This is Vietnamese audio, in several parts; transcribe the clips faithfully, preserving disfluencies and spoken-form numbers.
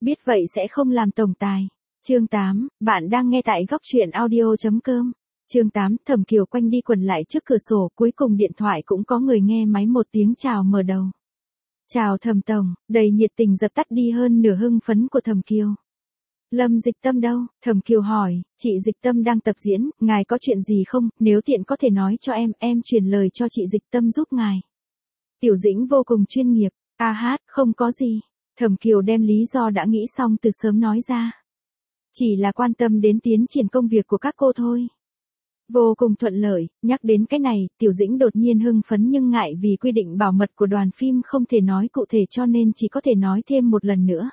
biết vậy sẽ không làm tổng tài. Chương tám, bạn đang nghe tại góc truyện audio chấm com. Chương tám, Thẩm Kiều quanh đi quẩn lại trước cửa sổ, cuối cùng điện thoại cũng có người nghe máy một tiếng chào mở đầu. Chào Thẩm tổng, đầy nhiệt tình dập tắt đi hơn nửa hưng phấn của Thẩm Kiều. Lâm Dịch Tâm đâu? Thẩm Kiều hỏi, chị Dịch Tâm đang tập diễn, ngài có chuyện gì không, nếu tiện có thể nói cho em, em truyền lời cho chị Dịch Tâm giúp ngài. Tiểu Dĩnh vô cùng chuyên nghiệp, a hát, không có gì. Thẩm Kiều đem lý do đã nghĩ xong từ sớm nói ra. Chỉ là quan tâm đến tiến triển công việc của các cô thôi. Vô cùng thuận lợi, nhắc đến cái này, Tiểu Dĩnh đột nhiên hưng phấn nhưng ngại vì quy định bảo mật của đoàn phim không thể nói cụ thể cho nên chỉ có thể nói thêm một lần nữa.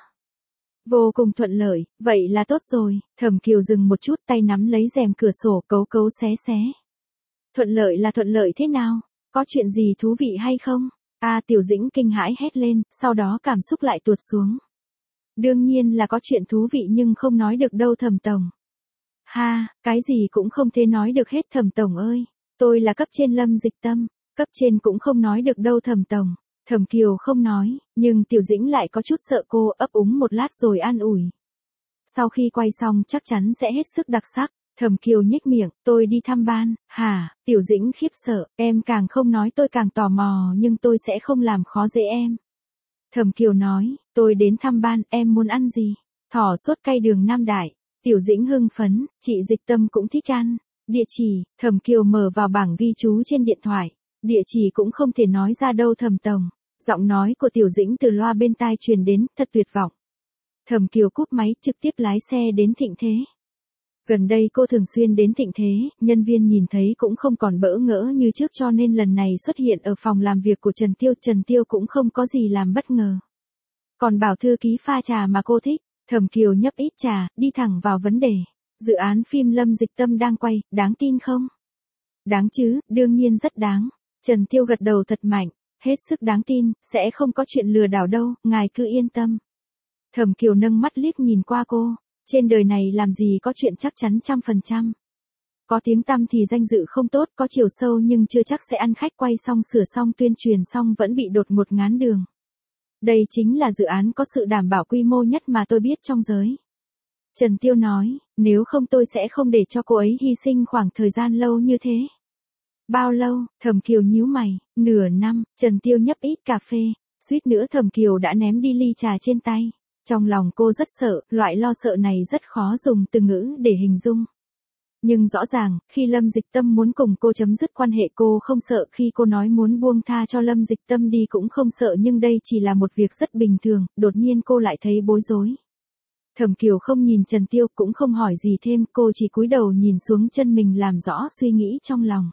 Vô cùng thuận lợi, vậy là tốt rồi. Thẩm Kiều dừng một chút, tay nắm lấy rèm cửa sổ cấu cấu xé xé. Thuận lợi là thuận lợi thế nào? Có chuyện gì thú vị hay không? À, Tiểu Dĩnh kinh hãi hét lên, sau đó cảm xúc lại tuột xuống. Đương nhiên là có chuyện thú vị nhưng không nói được đâu Thẩm tổng. Ha, cái gì cũng không thể nói được hết Thẩm tổng ơi. Tôi là cấp trên Lâm Dịch Tâm, cấp trên cũng không nói được đâu Thẩm tổng. Thẩm Kiều không nói, nhưng Tiểu Dĩnh lại có chút sợ cô, ấp úng một lát rồi an ủi. Sau khi quay xong chắc chắn sẽ hết sức đặc sắc. Thẩm Kiều nhếch miệng, tôi đi thăm ban. Hả? Tiểu Dĩnh khiếp sợ, em càng không nói tôi càng tò mò nhưng tôi sẽ không làm khó dễ em. Thẩm Kiều nói, tôi đến thăm ban, em muốn ăn gì? Thỏ sốt cay đường Nam Đại. Tiểu Dĩnh hưng phấn, chị Dịch Tâm cũng thích ăn. Địa chỉ, Thẩm Kiều mở vào bảng ghi chú trên điện thoại. Địa chỉ cũng không thể nói ra đâu Thẩm tổng. Giọng nói của Tiểu Dĩnh từ loa bên tai truyền đến, thật tuyệt vọng. Thẩm Kiều cúp máy, trực tiếp lái xe đến Thịnh Thế. Gần đây cô thường xuyên đến Thịnh Thế, nhân viên nhìn thấy cũng không còn bỡ ngỡ như trước cho nên lần này xuất hiện ở phòng làm việc của Trần Tiêu, Trần Tiêu cũng không có gì làm bất ngờ. Còn bảo thư ký pha trà mà cô thích, Thẩm Kiều nhấp ít trà, đi thẳng vào vấn đề. Dự án phim Lâm Dịch Tâm đang quay, đáng tin không? Đáng chứ, đương nhiên rất đáng. Trần Tiêu gật đầu thật mạnh, hết sức đáng tin, sẽ không có chuyện lừa đảo đâu, ngài cứ yên tâm. Thẩm Kiều nâng mắt liếc nhìn qua cô. Trên đời này làm gì có chuyện chắc chắn trăm phần trăm. Có tiếng tăm thì danh dự không tốt, có chiều sâu nhưng chưa chắc sẽ ăn khách, quay xong sửa xong tuyên truyền xong vẫn bị đột ngột ngán đường. Đây chính là dự án có sự đảm bảo quy mô nhất mà tôi biết trong giới. Trần Tiêu nói, nếu không tôi sẽ không để cho cô ấy hy sinh khoảng thời gian lâu như thế. Bao lâu? Thẩm Kiều nhíu mày, nửa năm. Trần Tiêu nhấp ít cà phê, suýt nữa Thẩm Kiều đã ném đi ly trà trên tay. Trong lòng cô rất sợ, loại lo sợ này rất khó dùng từ ngữ để hình dung. Nhưng rõ ràng, khi Lâm Dịch Tâm muốn cùng cô chấm dứt quan hệ cô không sợ, khi cô nói muốn buông tha cho Lâm Dịch Tâm đi cũng không sợ, nhưng đây chỉ là một việc rất bình thường, đột nhiên cô lại thấy bối rối. Thẩm Kiều không nhìn Trần Tiêu cũng không hỏi gì thêm, cô chỉ cúi đầu nhìn xuống chân mình làm rõ suy nghĩ trong lòng.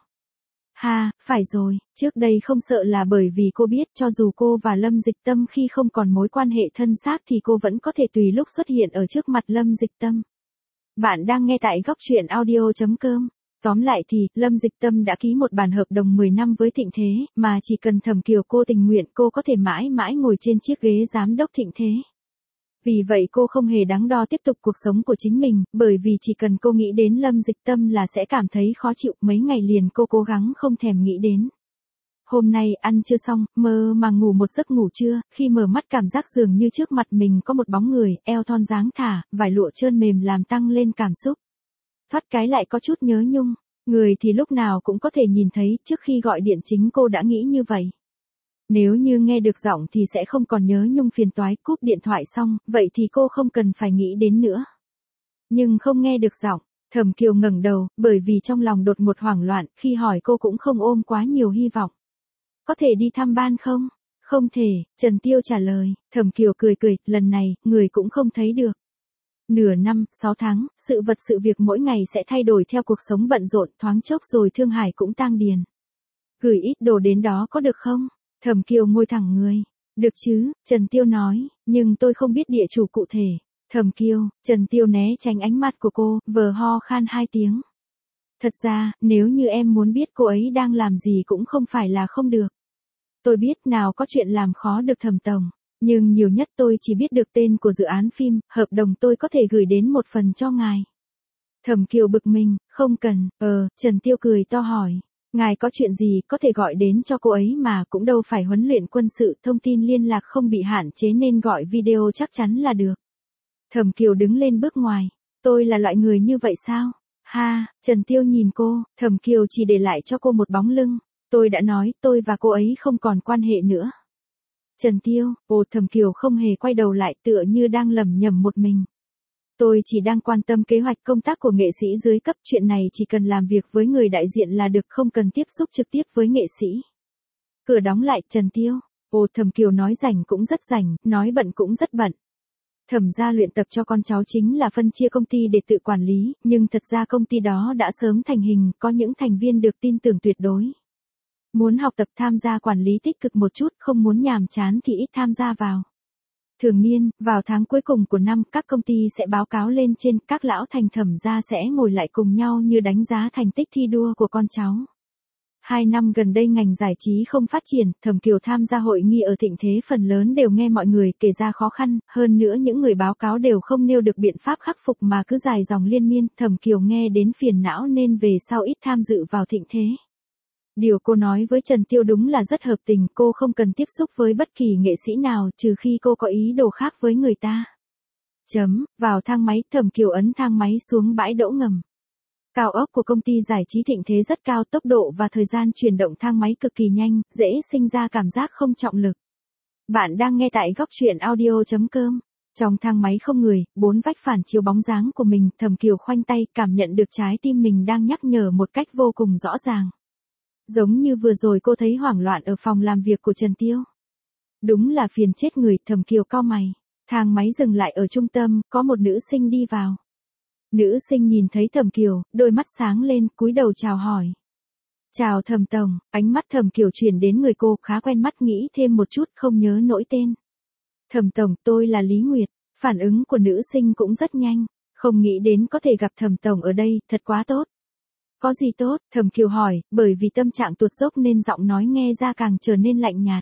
Ha, phải rồi, trước đây không sợ là bởi vì cô biết cho dù cô và Lâm Dịch Tâm khi không còn mối quan hệ thân xác thì cô vẫn có thể tùy lúc xuất hiện ở trước mặt Lâm Dịch Tâm. Bạn đang nghe tại góc truyện audio chấm com. Tóm lại thì, Lâm Dịch Tâm đã ký một bản hợp đồng mười năm với Thịnh Thế, mà chỉ cần Thẩm Kiều cô tình nguyện cô có thể mãi mãi ngồi trên chiếc ghế giám đốc Thịnh Thế. Vì vậy cô không hề đắn đo tiếp tục cuộc sống của chính mình, bởi vì chỉ cần cô nghĩ đến Lâm Dịch Tâm là sẽ cảm thấy khó chịu, mấy ngày liền cô cố gắng không thèm nghĩ đến. Hôm nay ăn chưa xong, mơ màng ngủ một giấc ngủ trưa, khi mở mắt cảm giác dường như trước mặt mình có một bóng người, eo thon dáng thả, vải lụa trơn mềm làm tăng lên cảm xúc. Thoát cái lại có chút nhớ nhung, người thì lúc nào cũng có thể nhìn thấy, trước khi gọi điện chính cô đã nghĩ như vậy. Nếu như nghe được giọng thì sẽ không còn nhớ nhung phiền toái, cúp điện thoại xong, vậy thì cô không cần phải nghĩ đến nữa. Nhưng không nghe được giọng, Thẩm Kiều ngẩng đầu, bởi vì trong lòng đột ngột hoảng loạn, khi hỏi cô cũng không ôm quá nhiều hy vọng. Có thể đi thăm ban không? Không thể, Trần Tiêu trả lời. Thẩm Kiều cười cười, lần này, người cũng không thấy được. Nửa năm, sáu tháng, sự vật sự việc mỗi ngày sẽ thay đổi theo cuộc sống bận rộn, thoáng chốc rồi Thương Hải cũng tang điền. Gửi ít đồ đến đó có được không? Thẩm Kiều ngồi thẳng người. Được chứ, Trần Tiêu nói, nhưng tôi không biết địa chủ cụ thể. Thẩm Kiều, Trần Tiêu né tránh ánh mắt của cô, vờ ho khan hai tiếng. Thật ra, nếu như em muốn biết cô ấy đang làm gì cũng không phải là không được. Tôi biết nào có chuyện làm khó được Thẩm tổng, nhưng nhiều nhất tôi chỉ biết được tên của dự án phim, hợp đồng tôi có thể gửi đến một phần cho ngài. Thẩm Kiều bực mình, không cần, ờ, Trần Tiêu cười to hỏi. Ngài có chuyện gì có thể gọi đến cho cô ấy mà, cũng đâu phải huấn luyện quân sự, thông tin liên lạc không bị hạn chế nên gọi video chắc chắn là được. Thẩm Kiều đứng lên bước ngoài. Tôi là loại người như vậy sao? Ha, Trần Tiêu nhìn cô, Thẩm Kiều chỉ để lại cho cô một bóng lưng. Tôi đã nói, tôi và cô ấy không còn quan hệ nữa. Trần Tiêu, ồ, Thẩm Kiều không hề quay đầu lại, tựa như đang lẩm nhẩm một mình. Tôi chỉ đang quan tâm kế hoạch công tác của nghệ sĩ dưới cấp, chuyện này chỉ cần làm việc với người đại diện là được, không cần tiếp xúc trực tiếp với nghệ sĩ. Cửa đóng lại, Trần Tiêu. Ồ, Thẩm Kiều nói rảnh cũng rất rảnh, nói bận cũng rất bận. Thẩm gia luyện tập cho con cháu chính là phân chia công ty để tự quản lý, nhưng thật ra công ty đó đã sớm thành hình, có những thành viên được tin tưởng tuyệt đối. Muốn học tập tham gia quản lý tích cực một chút, không muốn nhàm chán thì ít tham gia vào. Thường niên, vào tháng cuối cùng của năm, các công ty sẽ báo cáo lên trên, các lão thành Thẩm gia sẽ ngồi lại cùng nhau như đánh giá thành tích thi đua của con cháu. Hai năm gần đây ngành giải trí không phát triển, Thẩm Kiều tham gia hội nghị ở Thịnh Thế phần lớn đều nghe mọi người kể ra khó khăn, hơn nữa những người báo cáo đều không nêu được biện pháp khắc phục mà cứ dài dòng liên miên, Thẩm Kiều nghe đến phiền não nên về sau ít tham dự vào Thịnh Thế. Điều cô nói với Trần Tiêu đúng là rất hợp tình, cô không cần tiếp xúc với bất kỳ nghệ sĩ nào trừ khi cô có ý đồ khác với người ta. Chấm, vào thang máy, Thẩm Kiều ấn thang máy xuống bãi đỗ ngầm. Cao ốc của công ty giải trí Thịnh Thế rất cao, tốc độ và thời gian chuyển động thang máy cực kỳ nhanh, dễ sinh ra cảm giác không trọng lực. Bạn đang nghe tại góc truyện audio chấm com. Trong thang máy không người, bốn vách phản chiếu bóng dáng của mình, Thẩm Kiều khoanh tay, cảm nhận được trái tim mình đang nhắc nhở một cách vô cùng rõ ràng. Giống như vừa rồi cô thấy hoảng loạn ở phòng làm việc của Trần Tiêu. Đúng là phiền chết người, Thẩm Kiều cau mày. Thang máy dừng lại ở trung tâm, có một nữ sinh đi vào. Nữ sinh nhìn thấy Thẩm Kiều, đôi mắt sáng lên, cúi đầu chào hỏi. Chào Thẩm tổng, ánh mắt Thẩm Kiều chuyển đến người cô, khá quen mắt, nghĩ thêm một chút, không nhớ nổi tên. Thẩm tổng, tôi là Lý Nguyệt. Phản ứng của nữ sinh cũng rất nhanh, không nghĩ đến có thể gặp Thẩm tổng ở đây, thật quá tốt. Có gì tốt? Thẩm Kiều hỏi, bởi vì tâm trạng tuột dốc nên giọng nói nghe ra càng trở nên lạnh nhạt.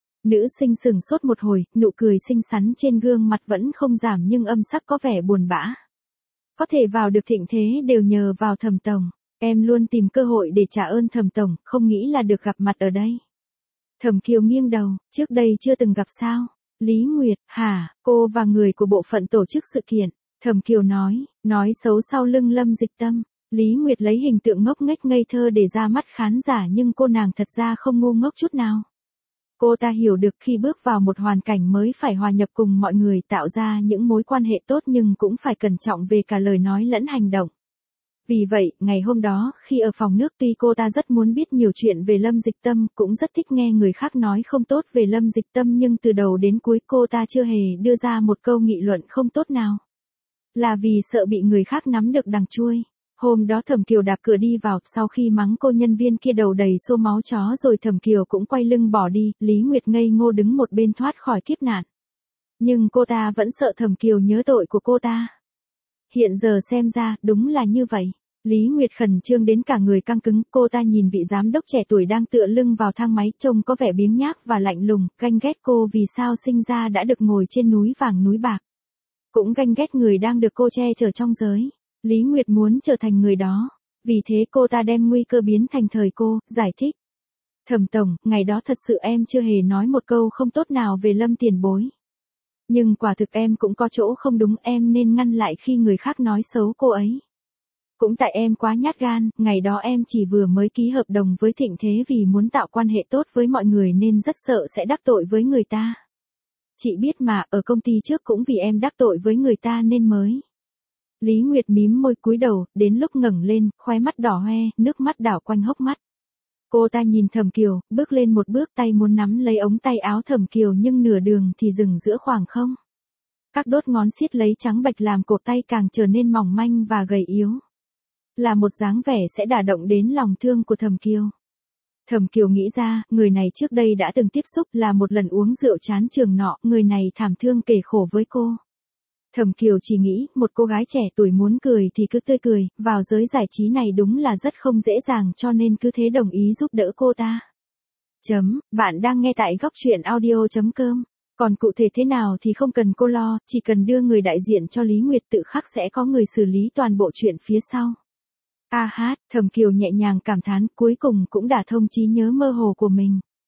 Nữ sinh sừng sốt một hồi, nụ cười xinh xắn trên gương mặt vẫn không giảm nhưng âm sắc có vẻ buồn bã. Có thể vào được Thịnh Thế đều nhờ vào Thẩm tổng. Em luôn tìm cơ hội để trả ơn Thẩm tổng, không nghĩ là được gặp mặt ở đây. Thẩm Kiều nghiêng đầu, trước đây chưa từng gặp sao? Lý Nguyệt, hả, cô và người của bộ phận tổ chức sự kiện. Thẩm Kiều nói, nói xấu sau lưng Lâm Dịch Tâm. Lý Nguyệt lấy hình tượng ngốc nghếch ngây thơ để ra mắt khán giả nhưng cô nàng thật ra không ngu ngốc chút nào. Cô ta hiểu được khi bước vào một hoàn cảnh mới phải hòa nhập cùng mọi người, tạo ra những mối quan hệ tốt nhưng cũng phải cẩn trọng về cả lời nói lẫn hành động. Vì vậy, ngày hôm đó, khi ở phòng nước, tuy cô ta rất muốn biết nhiều chuyện về Lâm Dịch Tâm, cũng rất thích nghe người khác nói không tốt về Lâm Dịch Tâm, nhưng từ đầu đến cuối cô ta chưa hề đưa ra một câu nghị luận không tốt nào. Là vì sợ bị người khác nắm được đằng chuôi. Hôm đó Thẩm Kiều đạp cửa đi vào, sau khi mắng cô nhân viên kia đầu đầy xô máu chó rồi Thẩm Kiều cũng quay lưng bỏ đi, Lý Nguyệt ngây ngô đứng một bên thoát khỏi kiếp nạn. Nhưng cô ta vẫn sợ Thẩm Kiều nhớ tội của cô ta. Hiện giờ xem ra, đúng là như vậy. Lý Nguyệt khẩn trương đến cả người căng cứng, cô ta nhìn vị giám đốc trẻ tuổi đang tựa lưng vào thang máy, trông có vẻ biếng nhác và lạnh lùng, ganh ghét cô vì sao sinh ra đã được ngồi trên núi vàng núi bạc. Cũng ganh ghét người đang được cô che chở trong giới. Lý Nguyệt muốn trở thành người đó, vì thế cô ta đem nguy cơ biến thành thời cô, giải thích. Thẩm tổng, ngày đó thật sự em chưa hề nói một câu không tốt nào về Lâm tiền bối. Nhưng quả thực em cũng có chỗ không đúng, em nên ngăn lại khi người khác nói xấu cô ấy. Cũng tại em quá nhát gan, ngày đó em chỉ vừa mới ký hợp đồng với Thịnh Thế vì muốn tạo quan hệ tốt với mọi người nên rất sợ sẽ đắc tội với người ta. Chị biết mà, ở công ty trước cũng vì em đắc tội với người ta nên mới. Lý Nguyệt mím môi cúi đầu, đến lúc ngẩng lên, khóe mắt đỏ hoe, nước mắt đảo quanh hốc mắt. Cô ta nhìn Thẩm Kiều, bước lên một bước, tay muốn nắm lấy ống tay áo Thẩm Kiều nhưng nửa đường thì dừng giữa khoảng không. Các đốt ngón siết lấy trắng bạch làm cổ tay càng trở nên mỏng manh và gầy yếu. Là một dáng vẻ sẽ đả động đến lòng thương của Thẩm Kiều. Thẩm Kiều nghĩ ra, người này trước đây đã từng tiếp xúc, là một lần uống rượu chán trường nọ, người này thảm thương kể khổ với cô. Thẩm Kiều chỉ nghĩ, một cô gái trẻ tuổi muốn cười thì cứ tươi cười, vào giới giải trí này đúng là rất không dễ dàng cho nên cứ thế đồng ý giúp đỡ cô ta. Chấm, bạn đang nghe tại góc truyện audio chấm com. Còn cụ thể thế nào thì không cần cô lo, chỉ cần đưa người đại diện cho Lý Nguyệt, tự khắc sẽ có người xử lý toàn bộ chuyện phía sau. A hát, Thẩm Kiều nhẹ nhàng cảm thán, cuối cùng cũng đả thông trí nhớ mơ hồ của mình.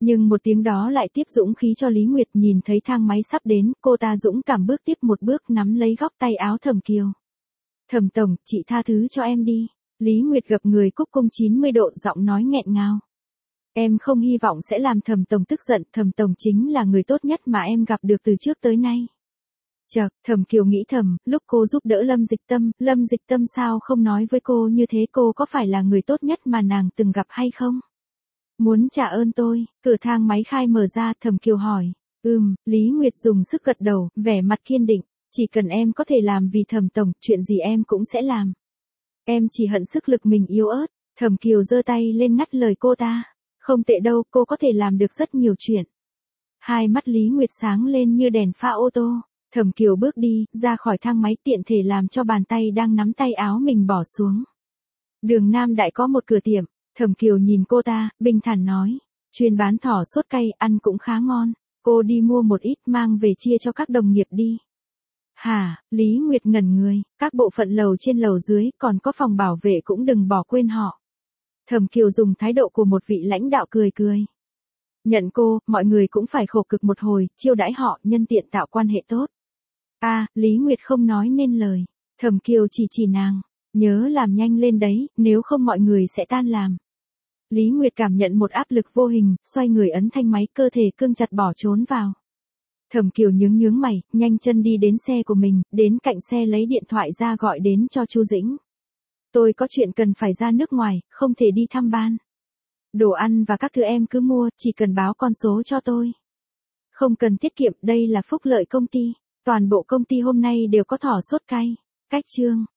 Nhưng một tiếng đó lại tiếp dũng khí cho Lý Nguyệt, nhìn thấy thang máy sắp đến, cô ta dũng cảm bước tiếp một bước nắm lấy góc tay áo Thẩm Kiều. Thẩm tổng, chị tha thứ cho em đi. Lý Nguyệt gập người cúc cung chín mươi độ, giọng nói nghẹn ngào. Em không hy vọng sẽ làm Thẩm tổng tức giận, Thẩm tổng chính là người tốt nhất mà em gặp được từ trước tới nay. Chợt, Thẩm Kiều nghĩ thầm, lúc cô giúp đỡ Lâm Dịch Tâm, Lâm Dịch Tâm sao không nói với cô như thế, cô có phải là người tốt nhất mà nàng từng gặp hay không? Muốn trả ơn tôi, cửa thang máy khai mở ra, Thẩm Kiều hỏi. Ừm, Lý Nguyệt dùng sức gật đầu, vẻ mặt kiên định. Chỉ cần em có thể làm vì Thẩm tổng, chuyện gì em cũng sẽ làm. Em chỉ hận sức lực mình yếu ớt. Thẩm Kiều giơ tay lên ngắt lời cô ta. Không tệ đâu, cô có thể làm được rất nhiều chuyện. Hai mắt Lý Nguyệt sáng lên như đèn pha ô tô. Thẩm Kiều bước đi, ra khỏi thang máy, tiện thể làm cho bàn tay đang nắm tay áo mình bỏ xuống. Đường Nam Đại có một cửa tiệm. Thẩm Kiều nhìn cô ta, bình thản nói. Chuyên bán thỏ sốt cay, ăn cũng khá ngon. Cô đi mua một ít mang về chia cho các đồng nghiệp đi. Hả, Lý Nguyệt ngẩn người, các bộ phận lầu trên lầu dưới, còn có phòng bảo vệ cũng đừng bỏ quên họ. Thẩm Kiều dùng thái độ của một vị lãnh đạo cười cười. Nhận cô, mọi người cũng phải khổ cực một hồi, chiêu đãi họ, nhân tiện tạo quan hệ tốt. A, à, Lý Nguyệt không nói nên lời. Thẩm Kiều chỉ chỉ nàng. Nhớ làm nhanh lên đấy, nếu không mọi người sẽ tan làm. Lý Nguyệt cảm nhận một áp lực vô hình, xoay người ấn thanh máy, cơ thể cương chặt bỏ trốn vào. Thẩm Kiều nhướng nhướng mày, nhanh chân đi đến xe của mình, đến cạnh xe lấy điện thoại ra gọi đến cho Chu Dĩnh. Tôi có chuyện cần phải ra nước ngoài, không thể đi thăm ban. Đồ ăn và các thứ em cứ mua, chỉ cần báo con số cho tôi. Không cần tiết kiệm, đây là phúc lợi công ty. Toàn bộ công ty hôm nay đều có thỏ sốt cay. Cách chương